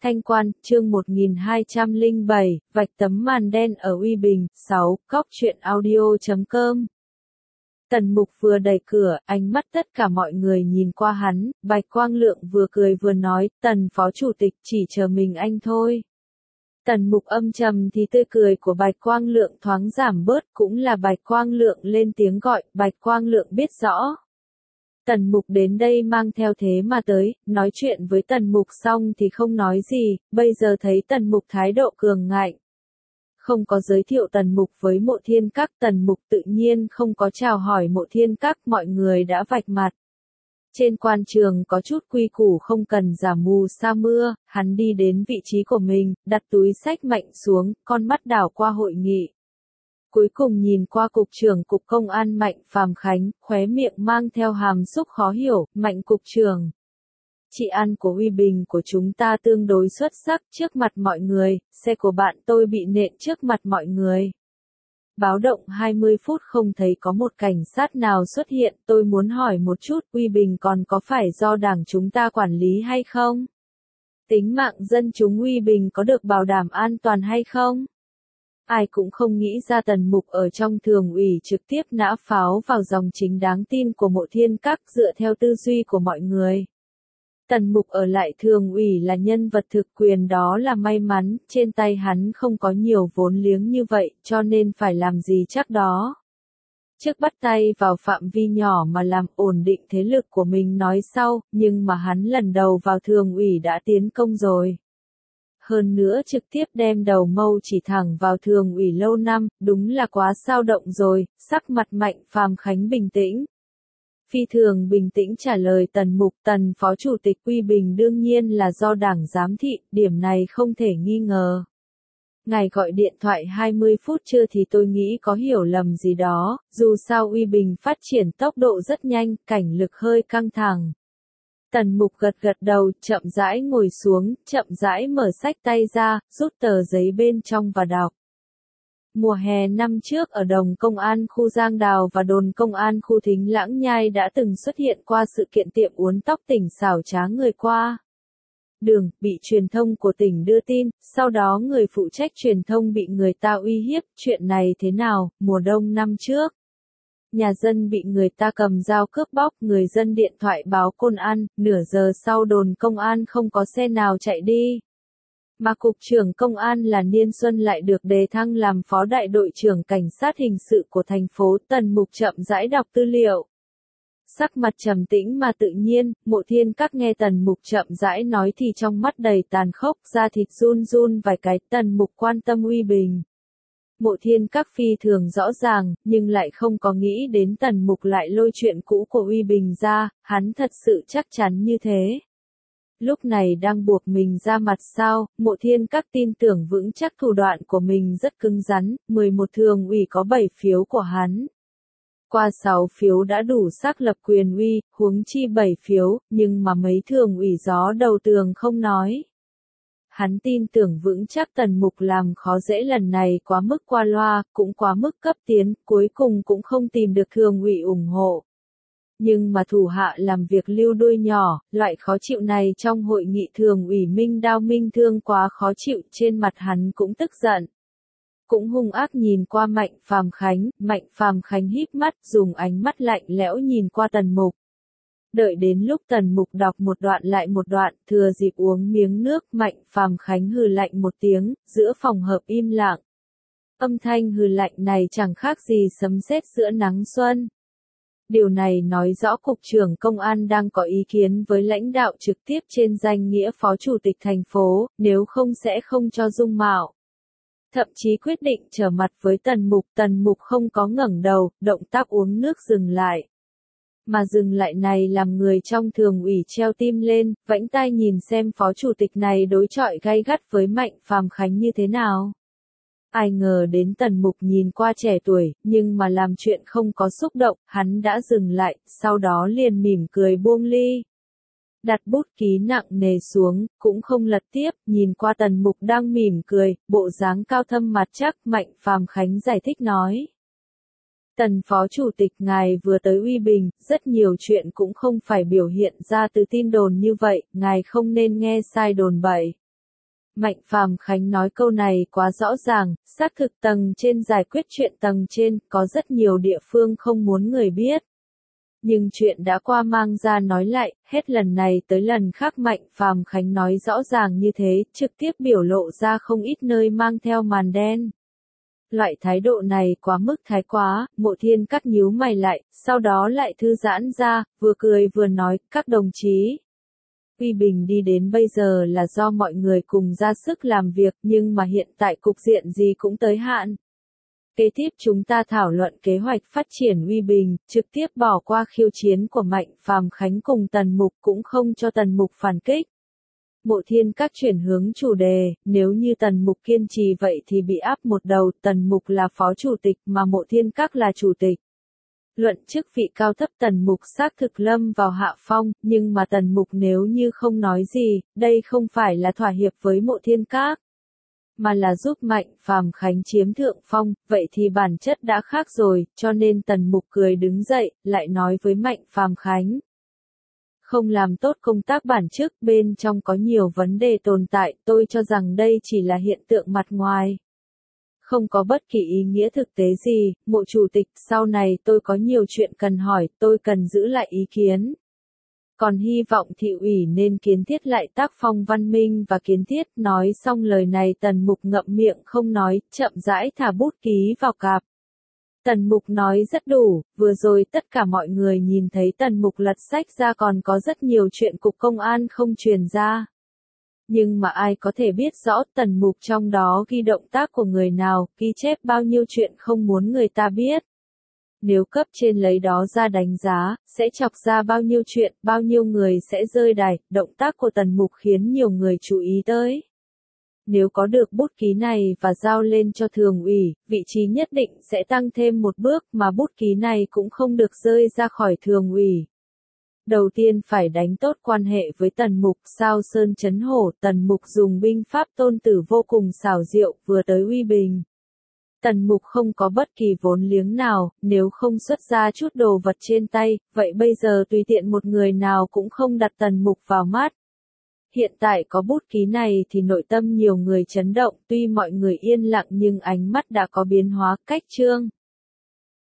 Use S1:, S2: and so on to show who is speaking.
S1: Thanh Quan, chương 1207, vạch tấm màn đen ở Uy Bình, 6, cóc truyện audio.com. Tần Mục vừa đẩy cửa, ánh mắt tất cả mọi người nhìn qua hắn, Bạch Quang Lượng vừa cười vừa nói, Tần Phó Chủ tịch chỉ chờ mình anh thôi. Tần Mục âm trầm thì tươi cười của Bạch Quang Lượng thoáng giảm bớt, cũng là Bạch Quang Lượng lên tiếng gọi, Bạch Quang Lượng biết rõ. Tần Mục đến đây mang theo thế mà tới, nói chuyện với Tần Mục xong thì không nói gì, bây giờ thấy Tần Mục thái độ cường ngạnh. Không có giới thiệu Tần Mục với Mộ Thiên Các, Tần Mục tự nhiên không có chào hỏi Mộ Thiên Các, mọi người đã vạch mặt. Trên quan trường có chút quy củ không cần giả mù sa mưa, hắn đi đến vị trí của mình, đặt túi xách mạnh xuống, con mắt đảo qua hội nghị. Cuối cùng nhìn qua Cục trưởng Cục Công an Mạnh Phàm Khánh, khóe miệng mang theo hàm xúc khó hiểu, Mạnh Cục trưởng. Trị an của Uy Bình của chúng ta tương đối xuất sắc trước mặt mọi người, xe của bạn tôi bị nện trước mặt mọi người. Báo động 20 phút không thấy có một cảnh sát nào xuất hiện, tôi muốn hỏi một chút, Uy Bình còn có phải do đảng chúng ta quản lý hay không? Tính mạng dân chúng Uy Bình có được bảo đảm an toàn hay không? Ai cũng không nghĩ ra Tần Mục ở trong thường ủy trực tiếp nã pháo vào dòng chính đáng tin của Mộ Thiên Các dựa theo tư duy của mọi người. Tần Mục ở lại thường ủy là nhân vật thực quyền đó là may mắn, trên tay hắn không có nhiều vốn liếng như vậy, cho nên phải làm gì chắc đó. Trước bắt tay vào phạm vi nhỏ mà làm ổn định thế lực của mình nói sau, nhưng mà hắn lần đầu vào thường ủy đã tiến công rồi. Hơn nữa trực tiếp đem đầu mâu chỉ thẳng vào thường ủy lâu năm, đúng là quá sao động rồi, sắc mặt Mạnh Phàm Khánh bình tĩnh. Phi thường bình tĩnh trả lời Tần Mục, Tần Phó Chủ tịch Uy Bình đương nhiên là do đảng giám thị, điểm này không thể nghi ngờ. Ngài gọi điện thoại 20 phút chưa thì tôi nghĩ có hiểu lầm gì đó, dù sao Uy Bình phát triển tốc độ rất nhanh, cảnh lực hơi căng thẳng. Tần Mục gật gật đầu, chậm rãi ngồi xuống, chậm rãi mở sách tay ra, rút tờ giấy bên trong và đọc. Mùa hè năm trước ở đồn công an khu Giang Đào và đồn công an khu Thính Lãng Nhai đã từng xuất hiện qua sự kiện tiệm uốn tóc tỉnh xảo trá người qua đường, bị truyền thông của tỉnh đưa tin, sau đó người phụ trách truyền thông bị người ta uy hiếp, chuyện này thế nào, mùa đông năm trước. Nhà dân bị người ta cầm dao cướp bóc, người dân điện thoại báo công an, nửa giờ sau đồn công an không có xe nào chạy đi. Mà Cục trưởng Công an là Niên Xuân lại được đề thăng làm Phó Đại đội trưởng Cảnh sát hình sự của thành phố. Tần Mục chậm rãi đọc tư liệu. Sắc mặt trầm tĩnh mà tự nhiên, Mộ Thiên Các nghe Tần Mục chậm rãi nói thì trong mắt đầy tàn khốc, da thịt run run vài cái. Tần Mục quan tâm Uy Bình. Mộ Thiên Các phi thường rõ ràng, nhưng lại không có nghĩ đến Tần Mục lại lôi chuyện cũ của Uy Bình ra, hắn thật sự chắc chắn như thế. Lúc này đang buộc mình ra mặt sao, Mộ Thiên Các tin tưởng vững chắc thủ đoạn của mình rất cứng rắn, 11 thường ủy có 7 phiếu của hắn. Qua 6 phiếu đã đủ xác lập quyền uy, huống chi 7 phiếu, nhưng mà mấy thường ủy gió đầu tường không nói. Hắn tin tưởng vững chắc Tần Mục làm khó dễ lần này quá mức qua loa, cũng quá mức cấp tiến, cuối cùng cũng không tìm được thường ủy ủng hộ. Nhưng mà thủ hạ làm việc lưu đuôi nhỏ, loại khó chịu này trong hội nghị thường ủy Minh Đao Minh Thương quá khó chịu, trên mặt hắn cũng tức giận. Cũng hung ác nhìn qua Mạnh Phàm Khánh híp mắt, dùng ánh mắt lạnh lẽo nhìn qua Tần Mục. Đợi đến lúc Tần Mục đọc một đoạn lại một đoạn, thừa dịp uống miếng nước, Mạnh Phàm Khánh hừ lạnh một tiếng, giữa phòng họp im lặng. Âm thanh hừ lạnh này chẳng khác gì sấm sét giữa nắng xuân. Điều này nói rõ Cục trưởng Công an đang có ý kiến với lãnh đạo trực tiếp trên danh nghĩa Phó Chủ tịch thành phố, nếu không sẽ không cho dung mạo. Thậm chí quyết định trở mặt với Tần Mục không có ngẩng đầu, động tác uống nước dừng lại. Mà dừng lại này làm người trong thường ủy treo tim lên, vẫy tai nhìn xem Phó Chủ tịch này đối chọi gay gắt với Mạnh Phàm Khánh như thế nào. Ai ngờ đến Tần Mục nhìn qua trẻ tuổi, nhưng mà làm chuyện không có xúc động, hắn đã dừng lại, sau đó liền mỉm cười buông ly. Đặt bút ký nặng nề xuống, cũng không lật tiếp, nhìn qua Tần Mục đang mỉm cười, bộ dáng cao thâm mặt chắc, Mạnh Phàm Khánh giải thích nói. Tần Phó Chủ tịch ngài vừa tới Uy Bình, rất nhiều chuyện cũng không phải biểu hiện ra từ tin đồn như vậy, ngài không nên nghe sai đồn bậy. Mạnh Phàm Khánh nói câu này quá rõ ràng, xác thực tầng trên giải quyết chuyện tầng trên, có rất nhiều địa phương không muốn người biết. Nhưng chuyện đã qua mang ra nói lại, hết lần này tới lần khác Mạnh Phàm Khánh nói rõ ràng như thế, trực tiếp biểu lộ ra không ít nơi mang theo màn đen. Loại thái độ này quá mức thái quá, Mộ Thiên Các nhíu mày lại, sau đó lại thư giãn ra, vừa cười vừa nói, các đồng chí. Uy Bình đi đến bây giờ là do mọi người cùng ra sức làm việc, nhưng mà hiện tại cục diện gì cũng tới hạn. Kế tiếp chúng ta thảo luận kế hoạch phát triển Uy Bình, trực tiếp bỏ qua khiêu chiến của Mạnh Phàm Khánh cùng Tần Mục cũng không cho Tần Mục phản kích. Mộ Thiên Các chuyển hướng chủ đề, nếu như Tần Mục kiên trì vậy thì bị áp một đầu, Tần Mục là phó chủ tịch mà Mộ Thiên Các là chủ tịch. Luận chức vị cao thấp Tần Mục xác thực lâm vào hạ phong, nhưng mà Tần Mục nếu như không nói gì, đây không phải là thỏa hiệp với Mộ Thiên Các, mà là giúp Mạnh Phàm Khánh chiếm thượng phong, vậy thì bản chất đã khác rồi, cho nên Tần Mục cười đứng dậy, lại nói với Mạnh Phàm Khánh. Không làm tốt công tác bản chức, bên trong có nhiều vấn đề tồn tại, tôi cho rằng đây chỉ là hiện tượng mặt ngoài. Không có bất kỳ ý nghĩa thực tế gì, Mộ chủ tịch, sau này tôi có nhiều chuyện cần hỏi, tôi cần giữ lại ý kiến. Còn hy vọng thị ủy nên kiến thiết lại tác phong văn minh và kiến thiết, nói xong lời này Tần Mục ngậm miệng không nói, chậm rãi thả bút ký vào cặp. Tần Mục nói rất đủ, vừa rồi tất cả mọi người nhìn thấy Tần Mục lật sách ra còn có rất nhiều chuyện cục công an không truyền ra. Nhưng mà ai có thể biết rõ Tần Mục trong đó ghi động tác của người nào, ghi chép bao nhiêu chuyện không muốn người ta biết. Nếu cấp trên lấy đó ra đánh giá, sẽ chọc ra bao nhiêu chuyện, bao nhiêu người sẽ rơi đài, động tác của Tần Mục khiến nhiều người chú ý tới. Nếu có được bút ký này và giao lên cho thường ủy, vị trí nhất định sẽ tăng thêm một bước mà bút ký này cũng không được rơi ra khỏi thường ủy. Đầu tiên phải đánh tốt quan hệ với Tần Mục, sao sơn chấn hổ, Tần Mục dùng binh pháp tôn tử vô cùng xảo diệu, vừa tới Uy Bình. Tần Mục không có bất kỳ vốn liếng nào, nếu không xuất ra chút đồ vật trên tay, vậy bây giờ tùy tiện một người nào cũng không đặt Tần Mục vào mắt. Hiện tại có bút ký này thì nội tâm nhiều người chấn động, tuy mọi người yên lặng nhưng ánh mắt đã có biến hóa, cách chương.